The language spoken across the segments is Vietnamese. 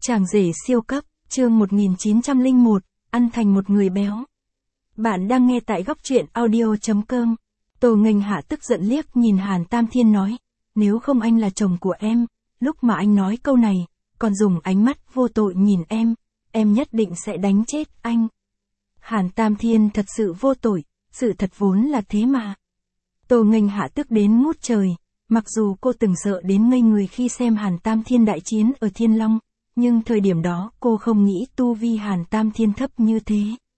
Chàng rể siêu cấp, chương 1901, ăn thành một người béo. Bạn đang nghe tại góc truyện audio.com. Tô Nghênh Hạ tức giận liếc nhìn Hàn Tam Thiên nói, nếu không anh là chồng của em, lúc mà anh nói câu này, còn dùng ánh mắt vô tội nhìn em nhất định sẽ đánh chết anh. Hàn Tam Thiên thật sự vô tội, sự thật vốn là thế mà. Tô Nghênh Hạ tức đến ngút trời, mặc dù cô từng sợ đến ngây người khi xem Hàn Tam Thiên đại chiến ở Thiên Long, nhưng thời điểm đó cô không nghĩ tu vi Hàn Tam Thiên thấp như thế.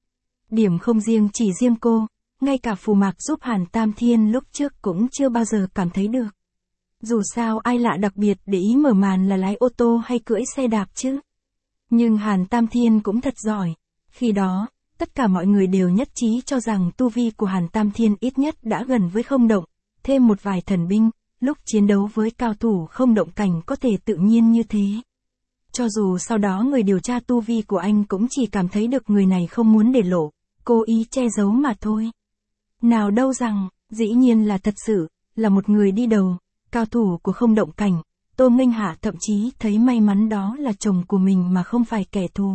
Điểm không chỉ riêng cô, ngay cả Phù Mạc giúp Hàn Tam Thiên lúc trước cũng chưa bao giờ cảm thấy được. Dù sao ai lạ đặc biệt để ý mở màn là lái ô tô hay cưỡi xe đạp chứ. Nhưng Hàn Tam Thiên cũng thật giỏi. Khi đó, tất cả mọi người đều nhất trí cho rằng tu vi của Hàn Tam Thiên ít nhất đã gần với không động, thêm một vài thần binh, lúc chiến đấu với cao thủ không động cảnh có thể tự nhiên như thế. Cho dù sau đó người điều tra tu vi của anh cũng chỉ cảm thấy được người này không muốn để lộ, cố ý che giấu mà thôi. Nào đâu rằng, dĩ nhiên là thật sự, là một người đi đầu, cao thủ của không động cảnh. Tô Nghênh Hạ thậm chí thấy may mắn đó là chồng của mình mà không phải kẻ thù.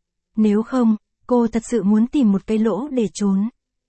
Nếu không, cô thật sự muốn tìm một cái lỗ để trốn.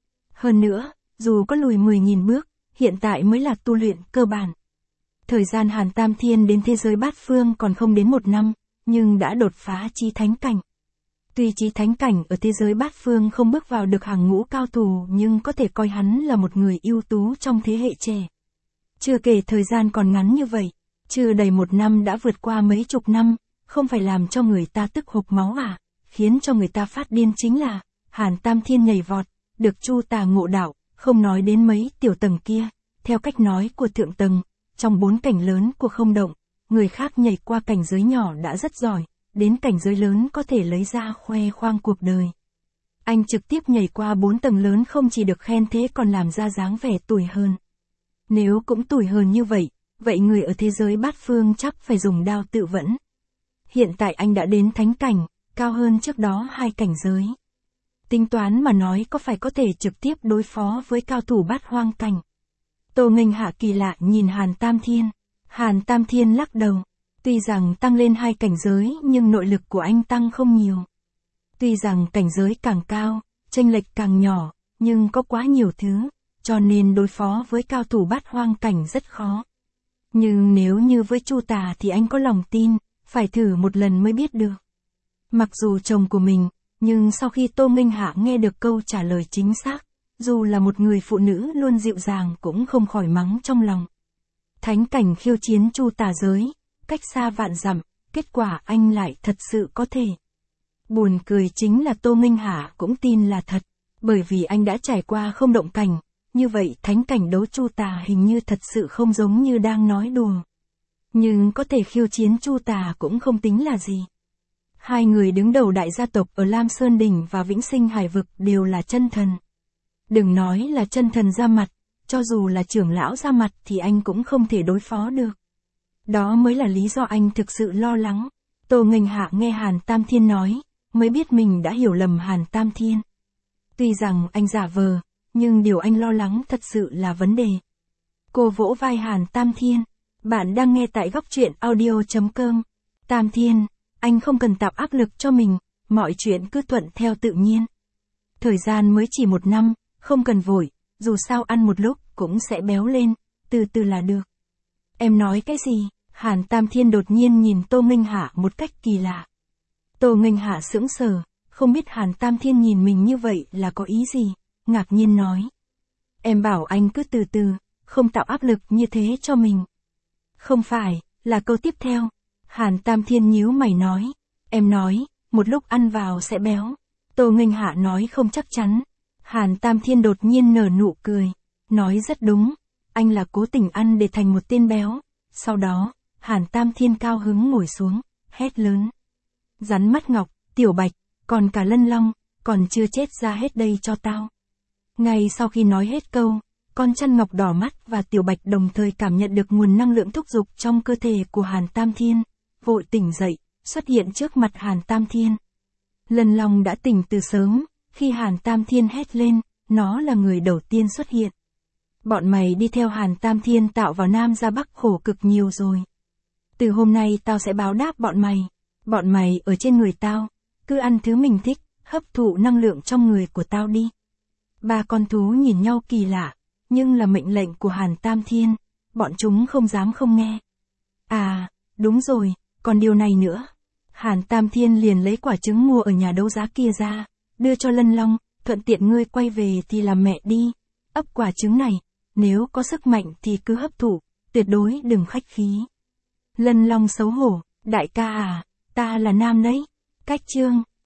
Hơn nữa, dù có lùi 10.000 bước, hiện tại mới là tu luyện cơ bản. Thời gian Hàn Tam Thiên đến thế giới bát phương còn không đến 1 năm, nhưng đã đột phá chí thánh cảnh. Tuy chí thánh cảnh ở thế giới bát phương không bước vào được hàng ngũ cao thủ nhưng có thể coi hắn là một người ưu tú trong thế hệ trẻ. Chưa kể thời gian còn ngắn như vậy, chưa đầy 1 năm đã vượt qua mấy chục năm, không phải làm cho người ta tức hộc máu à, khiến cho người ta phát điên chính là, Hàn Tam Thiên nhảy vọt, được Chu Tà ngộ đạo, không nói đến mấy tiểu tầng kia, theo cách nói của thượng tầng, trong 4 cảnh lớn của không động, người khác nhảy qua cảnh giới nhỏ đã rất giỏi, đến cảnh giới lớn có thể lấy ra khoe khoang cuộc đời. Anh trực tiếp nhảy qua 4 tầng lớn không chỉ được khen thế còn làm ra dáng vẻ tủi hơn. Nếu cũng tủi hơn như vậy, vậy người ở thế giới bát phương chắc phải dùng đao tự vẫn. Hiện tại anh đã đến thánh cảnh, cao hơn trước đó 2 cảnh giới. Tính toán mà nói có thể trực tiếp đối phó với cao thủ bát hoang cảnh. Tô Nghênh Hạ kỳ lạ nhìn Hàn Tam Thiên. Hàn Tam Thiên lắc đầu. Tuy rằng tăng lên 2 cảnh giới nhưng nội lực của anh tăng không nhiều. Tuy rằng cảnh giới càng cao, chênh lệch càng nhỏ, nhưng có quá nhiều thứ, cho nên đối phó với cao thủ bát hoang cảnh rất khó. Nhưng nếu như với Chu Tà thì anh có lòng tin, phải thử một lần mới biết được. Mặc dù chồng của mình, nhưng sau khi Tô Nghênh Hạ nghe được câu trả lời chính xác, dù là một người phụ nữ luôn dịu dàng cũng không khỏi mắng trong lòng. Thánh cảnh khiêu chiến Chu Tà giới, cách xa vạn dặm, kết quả anh lại thật sự có thể. Buồn cười chính là Tô Nghênh Hạ cũng tin là thật, bởi vì anh đã trải qua không động cảnh, như vậy thánh cảnh đấu Chu Tà hình như thật sự không giống như đang nói đùa. Nhưng có thể khiêu chiến Chu Tà cũng không tính là gì. 2 người đứng đầu đại gia tộc ở Lam Sơn Đỉnh và Vĩnh Sinh Hải Vực đều là chân thần. Đừng nói là chân thần ra mặt, cho dù là trưởng lão ra mặt thì anh cũng không thể đối phó được. Đó mới là lý do anh thực sự lo lắng. Tô Nghênh Hạ nghe Hàn Tam Thiên nói, mới biết mình đã hiểu lầm Hàn Tam Thiên. Tuy rằng anh giả vờ, nhưng điều anh lo lắng thật sự là vấn đề. Cô vỗ vai Hàn Tam Thiên. Bạn đang nghe tại góc truyện audio.com. Tam Thiên, anh không cần tạo áp lực cho mình, mọi chuyện cứ thuận theo tự nhiên. Thời gian mới chỉ 1 năm, không cần vội, dù sao ăn một lúc cũng sẽ béo lên, từ từ là được. Em nói cái gì? Hàn Tam Thiên đột nhiên nhìn Tô Nghênh Hạ một cách kỳ lạ. Tô Nghênh Hạ sững sờ, không biết Hàn Tam Thiên nhìn mình như vậy là có ý gì, ngạc nhiên nói. Em bảo anh cứ từ từ, không tạo áp lực như thế cho mình. Không phải, là câu tiếp theo. Hàn Tam Thiên nhíu mày nói. Em nói, một lúc ăn vào sẽ béo. Tô Nghênh Hạ nói không chắc chắn. Hàn Tam Thiên đột nhiên nở nụ cười. Nói rất đúng, anh là cố tình ăn để thành một tên béo. Sau đó, Hàn Tam Thiên cao hứng ngồi xuống, hét lớn. Rắn mắt ngọc, Tiểu Bạch, còn cả Lân Long, còn chưa chết ra hết đây cho tao. Ngay sau khi nói hết câu, con chăn ngọc đỏ mắt và Tiểu Bạch đồng thời cảm nhận được nguồn năng lượng thúc giục trong cơ thể của Hàn Tam Thiên, vội tỉnh dậy, xuất hiện trước mặt Hàn Tam Thiên. Lân Long đã tỉnh từ sớm, khi Hàn Tam Thiên hét lên, nó là người đầu tiên xuất hiện. Bọn mày đi theo Hàn Tam Thiên tạo vào Nam ra Bắc khổ cực nhiều rồi. Từ hôm nay tao sẽ báo đáp bọn mày. Bọn mày ở trên người tao, cứ ăn thứ mình thích, hấp thụ năng lượng trong người của tao đi. Ba con thú nhìn nhau kỳ lạ, nhưng là mệnh lệnh của Hàn Tam Thiên, bọn chúng không dám không nghe. À, đúng rồi, còn điều này nữa. Hàn Tam Thiên liền lấy quả trứng mua ở nhà đấu giá kia ra, đưa cho Lân Long, thuận tiện ngươi quay về thì làm mẹ đi. Ấp quả trứng này, nếu có sức mạnh thì cứ hấp thụ, tuyệt đối đừng khách khí. Lân Long xấu hổ, đại ca à, ta là nam đấy. Cách chương.